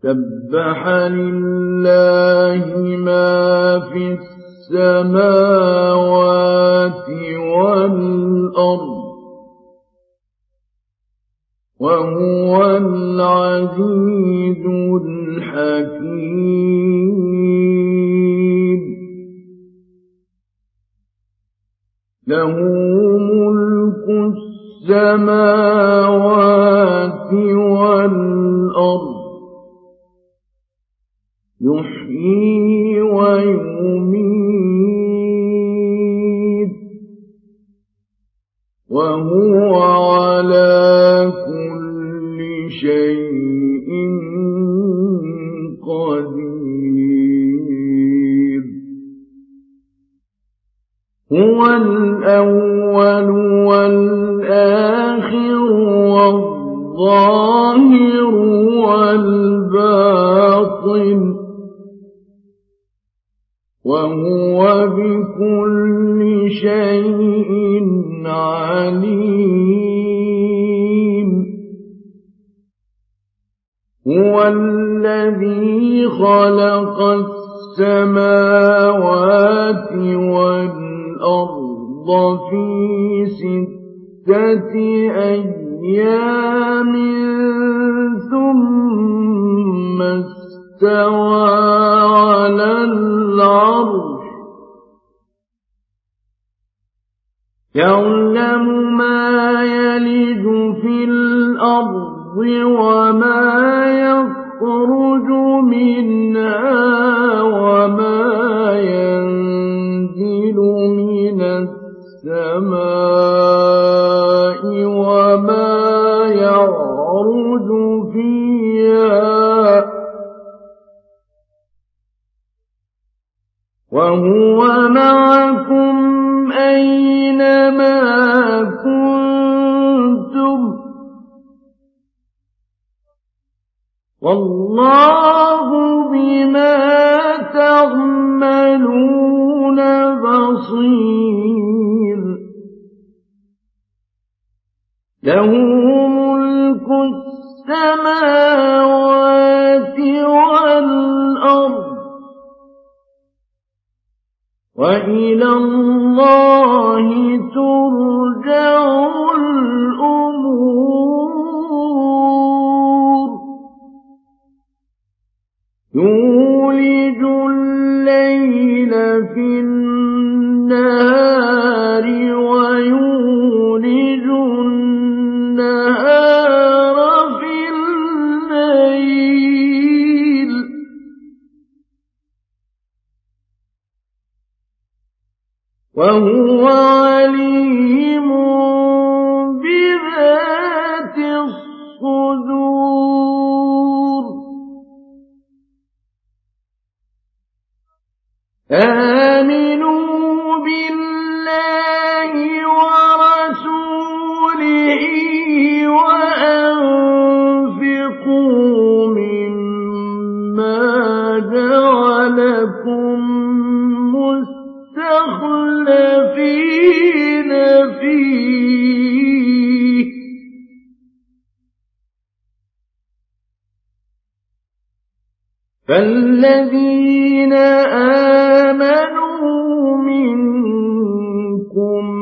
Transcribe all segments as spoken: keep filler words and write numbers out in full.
سبح لله ما في السماوات والأرض وهو العزيز الحكيم له ملك السماوات والأرض يحيي ويميت وهو على كل شيء قدير هو الأول والآخر والظاهر والباطن وهو بكل شيء عليم هو الذي خلق السماوات والأرض في ستة أيام ثم استوى على العرش يعلم ما يلج في الأرض وما يخرج منها وما ينزل من السماء وما يعرج فيها وهو معكم أينما كنتم والله بما تعملون بصير له ملك السماوات والأرض وإلى الله ترجع الأمور يولج الليل في النهار ويولج النهار في الليل وهو عليم بذات الصدور آمنوا بالله ورسوله وأنفقوا مما جعلكم مستخلفين فيه فالذين آمنوا منكم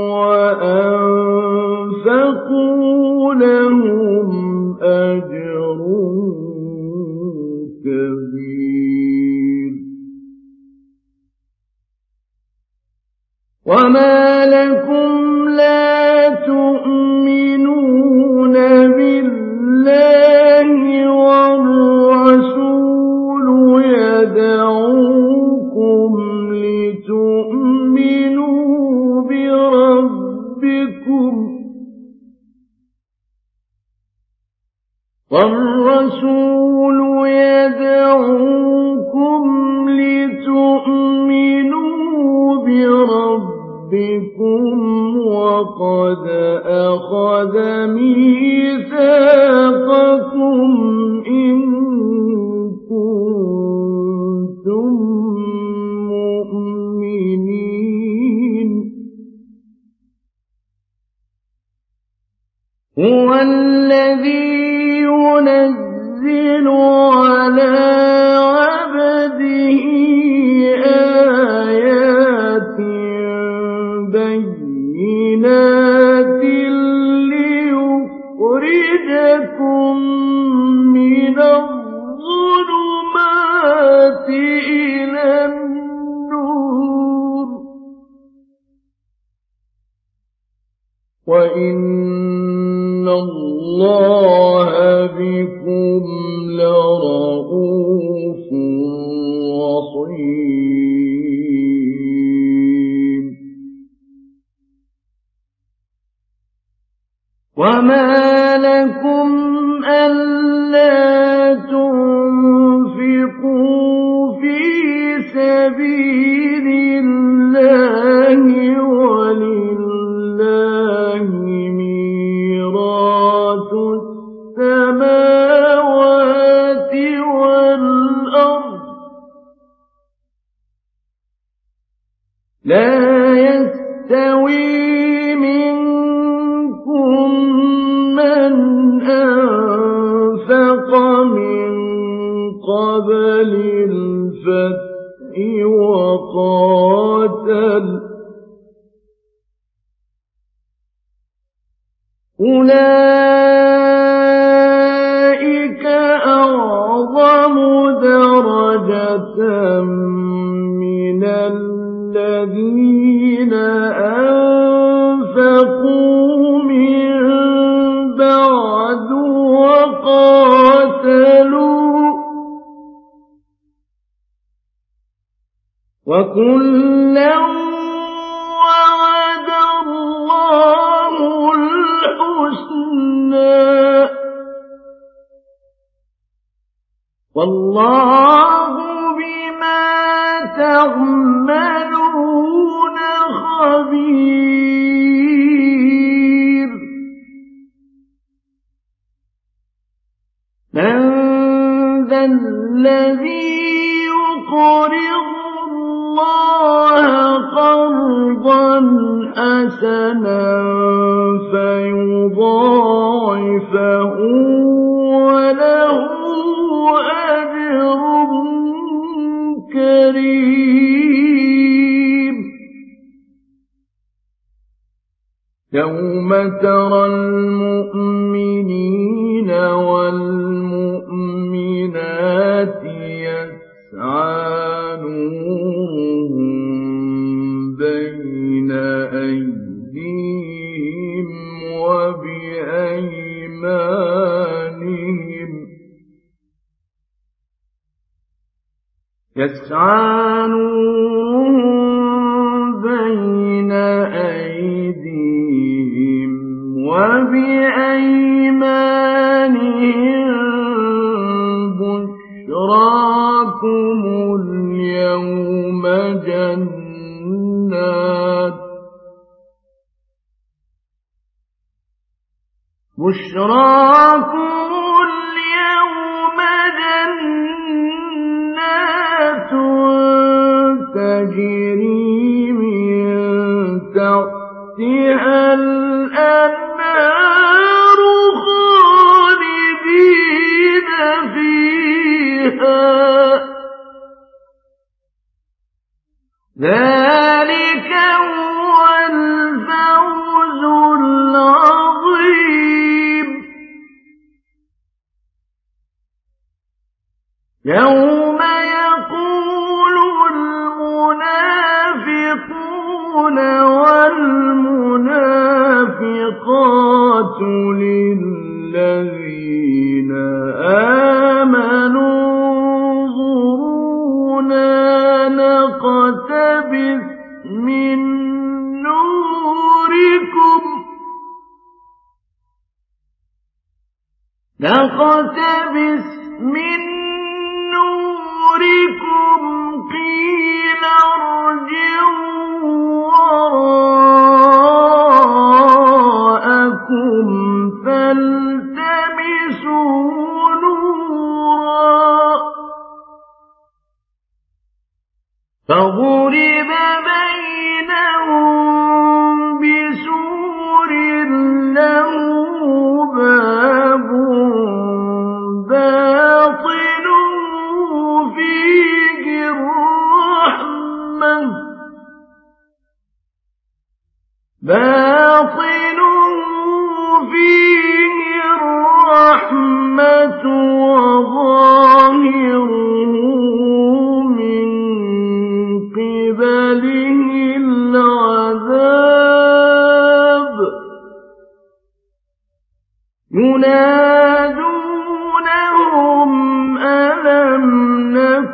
وأنفقوا لهم أجر كبير وما لكم لا تؤمنون بالله والرسول يدعوكم لتؤمنوا بربكم والرسول يدعوكم لتؤمنوا بربكم وقد أخذ ميثاقكم إن كنتم مؤمنين هو الذي ينزل على عَلَىٰ عَبْدِهِ آيَاتٍ بَيِّنَاتٍ لِّيُخْرِجَكُم مِّنَ الظُّلُمَاتِ إِلَى النُّورِ ۚ وَإِنَّ اللَّهَ بِكُمْ لَرَءُوفٌ رَّحِيمٌ. وَمَا لَكُمْ أَلَّا تُنفِقُوا فِي سَبِيلِ اللَّهِ وَلِلَّهِ مِيرَاثُ السَّمَاوَاتِ وَالْأَرْضِ ۚ لَا يَسْتَوِي مِنكُم مَّنْ أَنفَقَ مِن قَبْلِ الْفَتْحِ وَقَاتَلَ ۚ أُولَٰئِكَ أَعْظَمُ دَرَجَةً مِّنَ الَّذِينَ أَنفَقُوا مِن بَعْدُ وَقَاتَلُوا ۚ وَكُلًّا وَعَدَ اللَّهُ الْحُسْنَىٰ ۚ وَاللَّهُ بِمَا تَعْمَلُونَ خَبِيرٌ. مَّن ذَا الَّذِي يُقْرِضُ اللَّهَ قَرْضًا حَسَنًا فَيُضَاعِفَهُ وَلَهُ أَجْرٌ كَرِيمٌ. يَوْمَ تَرَى الْمُؤْمِنِينَ وَالْمُؤْمِنَاتِ يَسْعَىٰ نُورُهُم بَيْنَ أَيْدِيهِمْ وَبِأَيْمَانِهِمْ يَسْعَىٰ نُورُهُم بَيْنَ أَيْدِيهِمْ وَبِأَيْمَانِهِم بُشْرَاكُمُ الْيَوْمَ جَنَّاتٌ بُشْرَاكُمُ الْيَوْمَ جَنَّاتٌ تَجْرِي مِن تَحْتِهَا الْأَنْهَارُ خَالِدِينَ فِيهَا ۚ ذَلِكَ هُوَ الْفَوْزُ الْعَظِيمُ. يَوْمَ يَقُولُ الْمُنَافِقُونَ وَالْمُنَافِقَاتُ لِلَّذِينَ آمَنُوا انظُرُونَا نَقْتَبِسْ مِن نُّورِكُمْ نَقْتَبِسْ مِن نُّورِكُمْ قِيلَ ارْجِعُوا وَرَاءَكُمْ فَالْتَمِسُوا نُورًا فَضُرِبَ بَيْنَهُم بِسُورٍ لَّهُ بَابٌ بَاطِنُهُ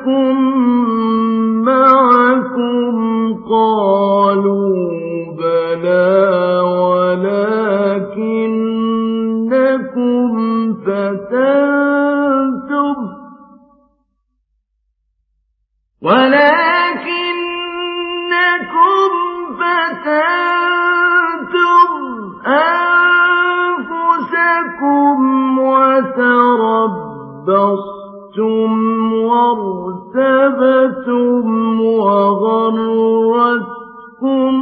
نكن معكم قالوا بلى ولكنكم فتنتم ولكنكم فتنتم أنفسكم وتربصتم وارتبتم وغرتكم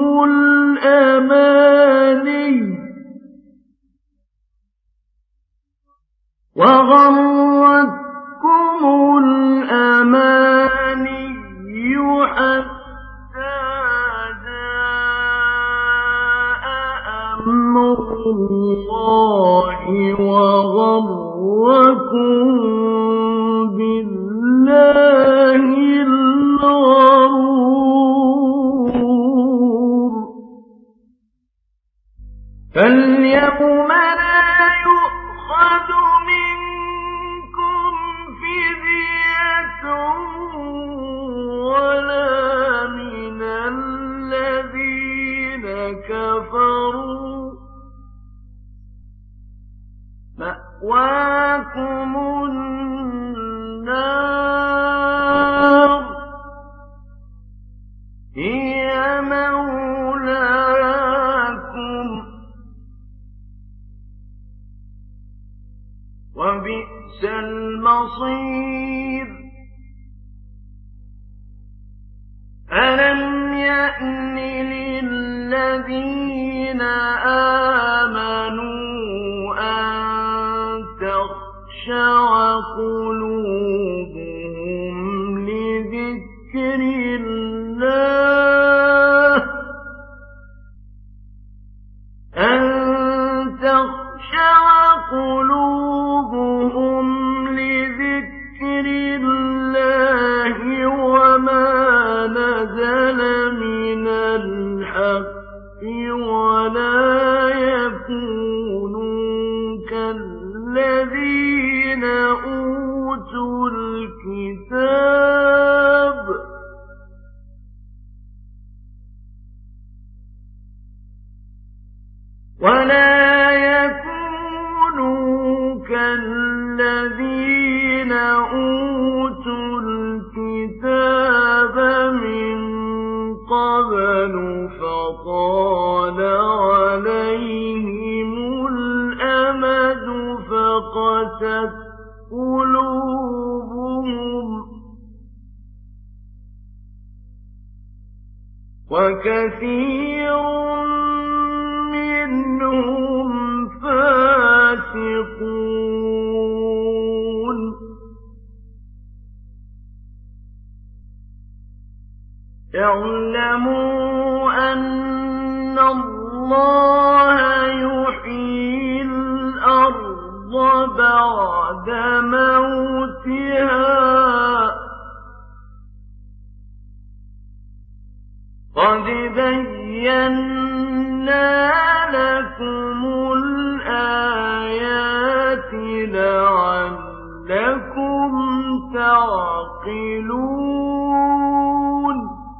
الأماني وغرتكم الأماني حتى جاء أمر الله وغركم بالله الغرور فاليوم لا يؤخذ منكم فدية ولا من الذين كفروا مأواكم النار هي مولاكم وبئس المصير ألم يأن للذين آمنوا أن تخشع قلوبهم لذكر الله أن تخشع قلوبهم لذكر الله وما نزل من الحق ولا يكونوا كالذين أوتوا الكتاب ولا يكونوا كالذين أوتوا الكتاب من قبل فطال عليهم الأمد فقست قلوبهم وكثير منهم فاسقون اعلموا أن الله يحيي الأرض بعد موتها قد بينا لكم الآيات لعلكم تعقلون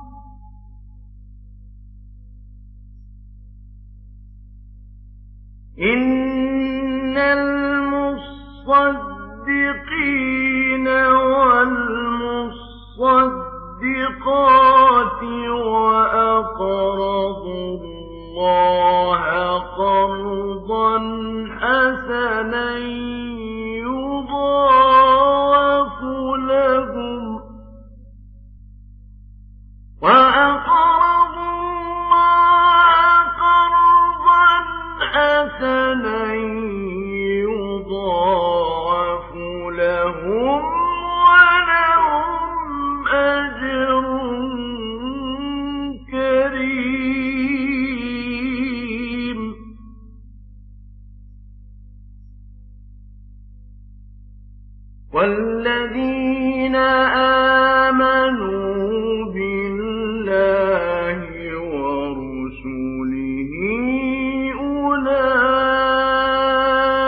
إن المصدقين والمصدقات وأقرضوا الله قرضا حسنا يضاعف لهم وأقرضوا الله قرضا حسنا يضاعف لهم ولهم أجر كريم والذين آمنوا بالله ورسله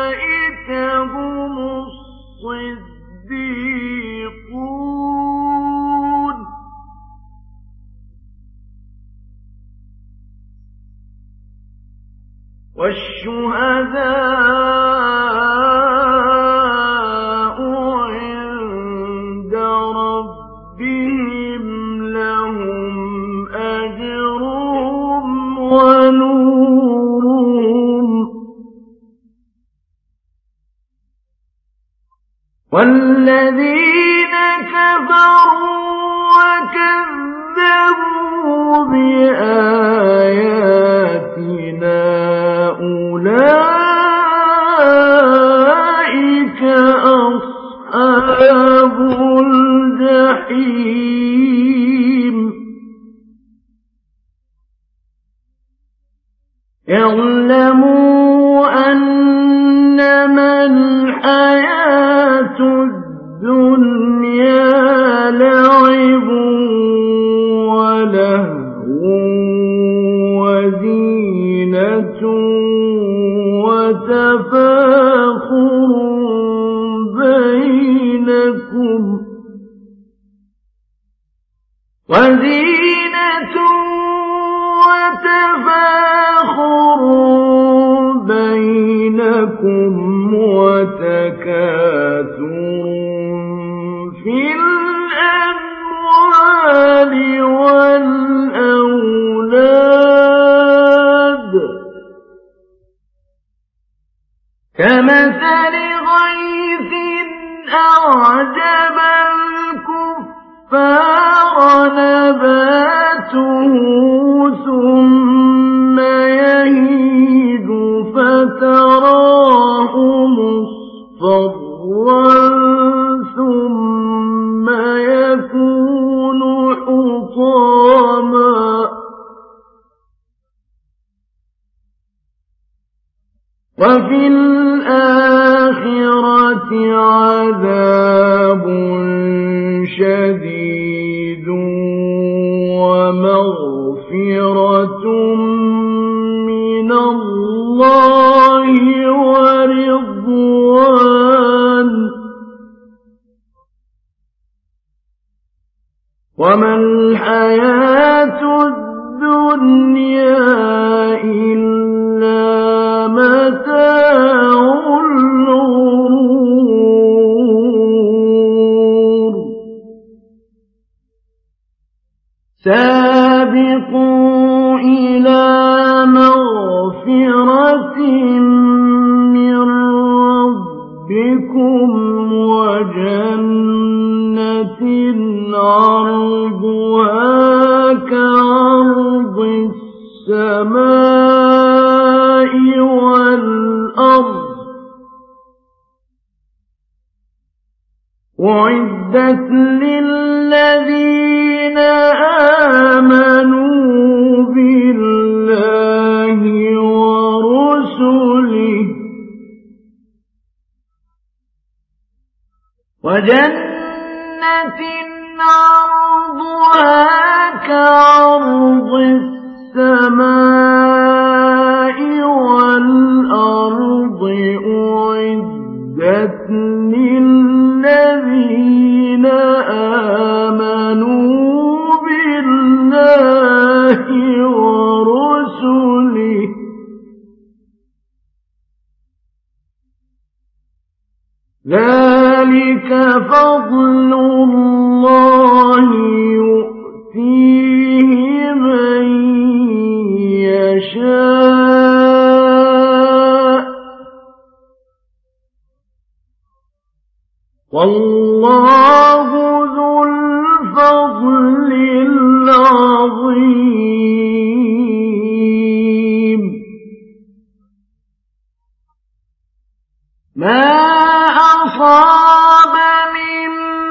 أولئك هم الصديقون والشهداء عند ربهم لهم أجرهم ونورهم والذين كفروا وكذبوا بآياتنا أولئك أصحاب الجحيم اعلموا أنما الحياة الدنيا لعب ولهو وزينة وتفاخر بينكم وزينة وتفاخر بينكم وتكاثر في الأموال والأولاد كمثل غيث أعجب الكفار نباته ثم يهيج فتراه مصفرا ثم يكون حطاما وفي الآخرة عذاب شديد ومغفرة من الله ورضوان وما الحياة الدنيا إلا متاع الغرور سابقوا إلى مغفرة من ربكم وجنة عرضها كعرض السماء والأرض أعدت للذين آمنوا بالله ورسله وجنة عرضها كعرض السماء والأرض أعدت للذين آمنوا بالله ورسله ذلك فضل الله يؤتيه من يشاء والله ذو الفضل العظيم ما أصاب من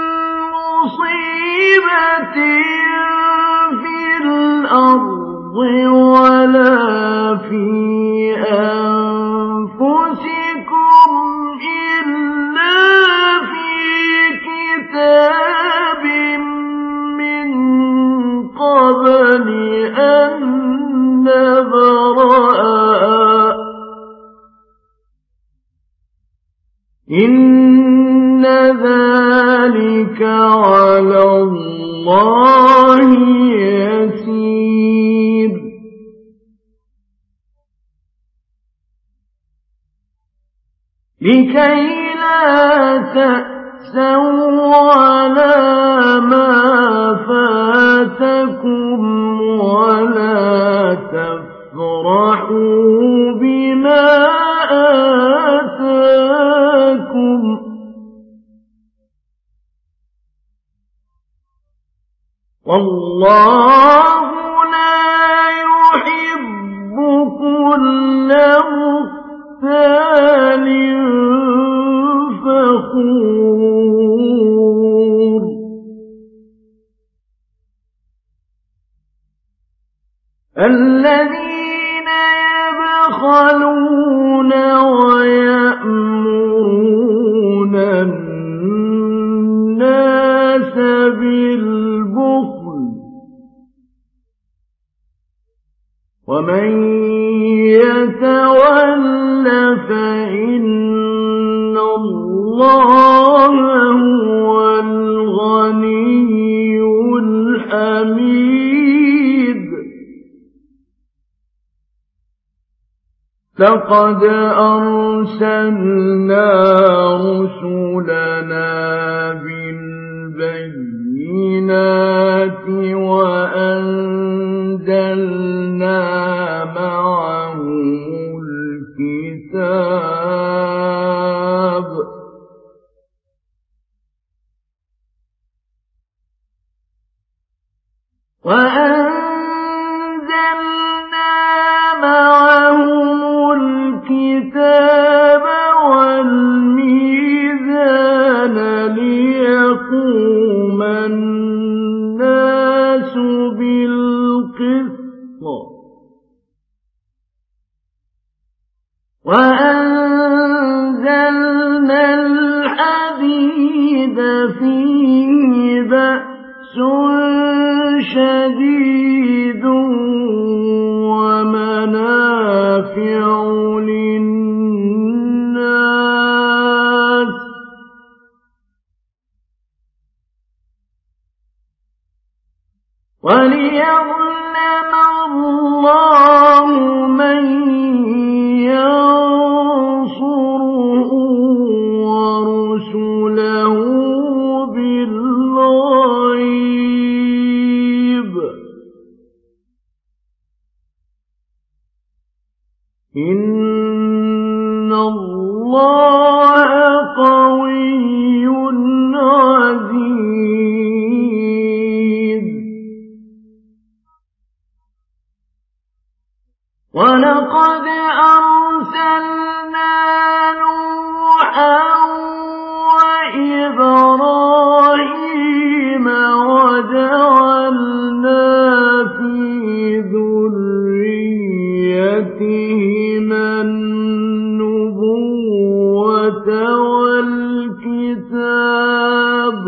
مصيبة في الأرض ولا في أنفسكم إلا في كتاب من قبل أن نبرأها إن ذلك على الله يسير لكي لا تأسوا على ما فاتكم ولا تفرحوا بما آتاكم والله لا يحب كل مختال فخور الذين يبخلون ويأمرون الناس بالبخل ومن يتول فإن الله هو الغني الحميد لقد أرسلنا رسلنا بالبينات وأنزلنا معهم الكتاب وأنزلنا معهم الكتاب والميزان ليقوم الناس بالقسط وأنزلنا الحديد فيه بأس شديد ومنافع للناس وليعلم الله من ينصره ورسله بالغيب إن الله قوي عزيز ولقد أرسلنا نوحا وإبراهيم وجعلنا في ذريتهما النبوة والكتاب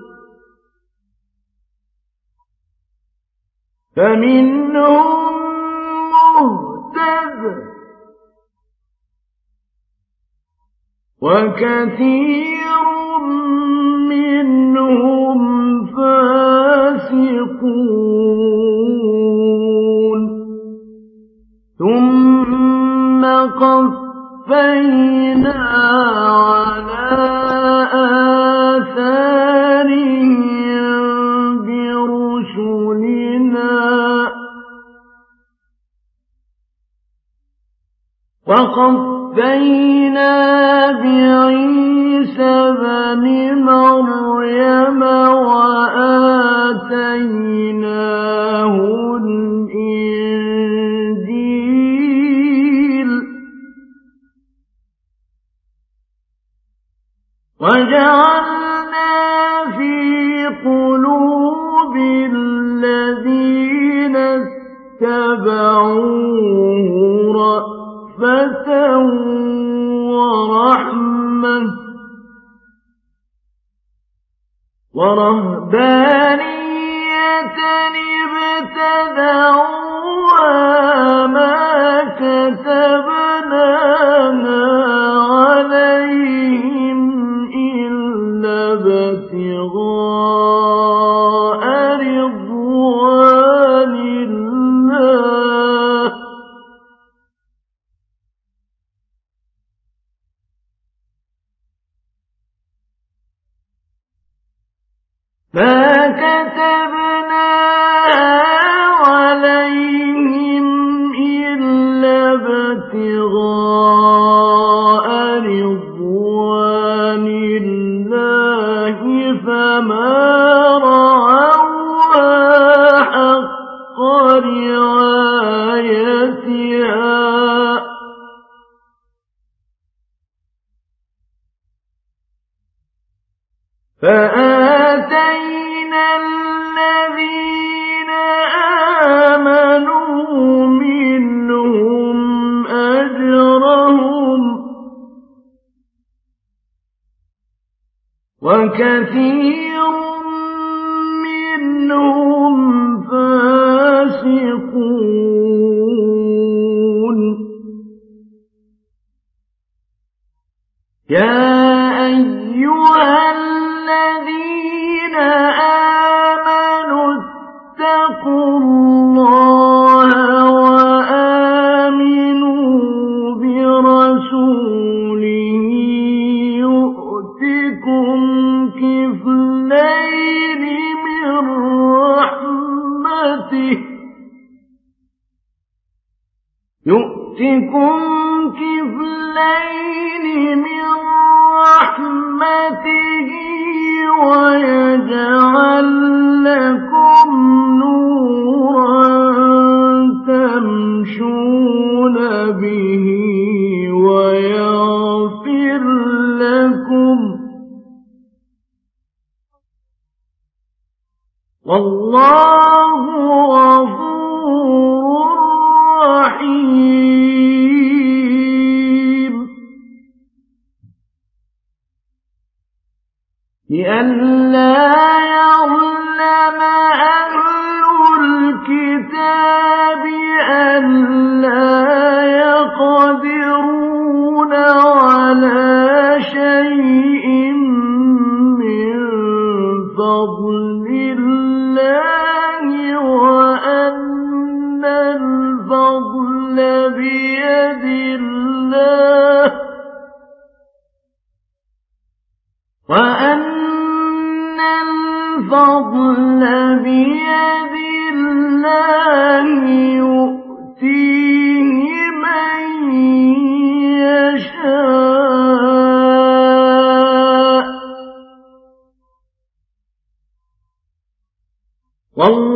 فمنهم مهتد وكثير منهم فاسقون ثم قفينا على آثارهم برسلنا وقفينا بعيسى بن مريم وآتيناه الإنجيل وجعلنا في قلوب الذين اتبعوه رأفة ورحمة ورهبانية ابتدعوها ما كتبناها عليهم إلا ابتغاء رضوان الله. ما كتبنا عليهم إلا ابتغاء رضوان الله فما رعوها حق رعايتها فآتينا الذين آمنوا منهم أجرهم وكثير منهم فاسقون يا أيها الذين آمنوا اتقوا الله وآمنوا برسوله يؤتكم كفلين من رحمته يؤتكم كفلين من رحمته ويجعل لكم نورا تمشون به ويغفر لكم والله غفور رحيم لئلا يعلم أهل الكتاب ألا يقدرون على شيء من فضل الله وأن الفضل بيد الله وأن الفضل بيد الله يؤتيه من يشاء والله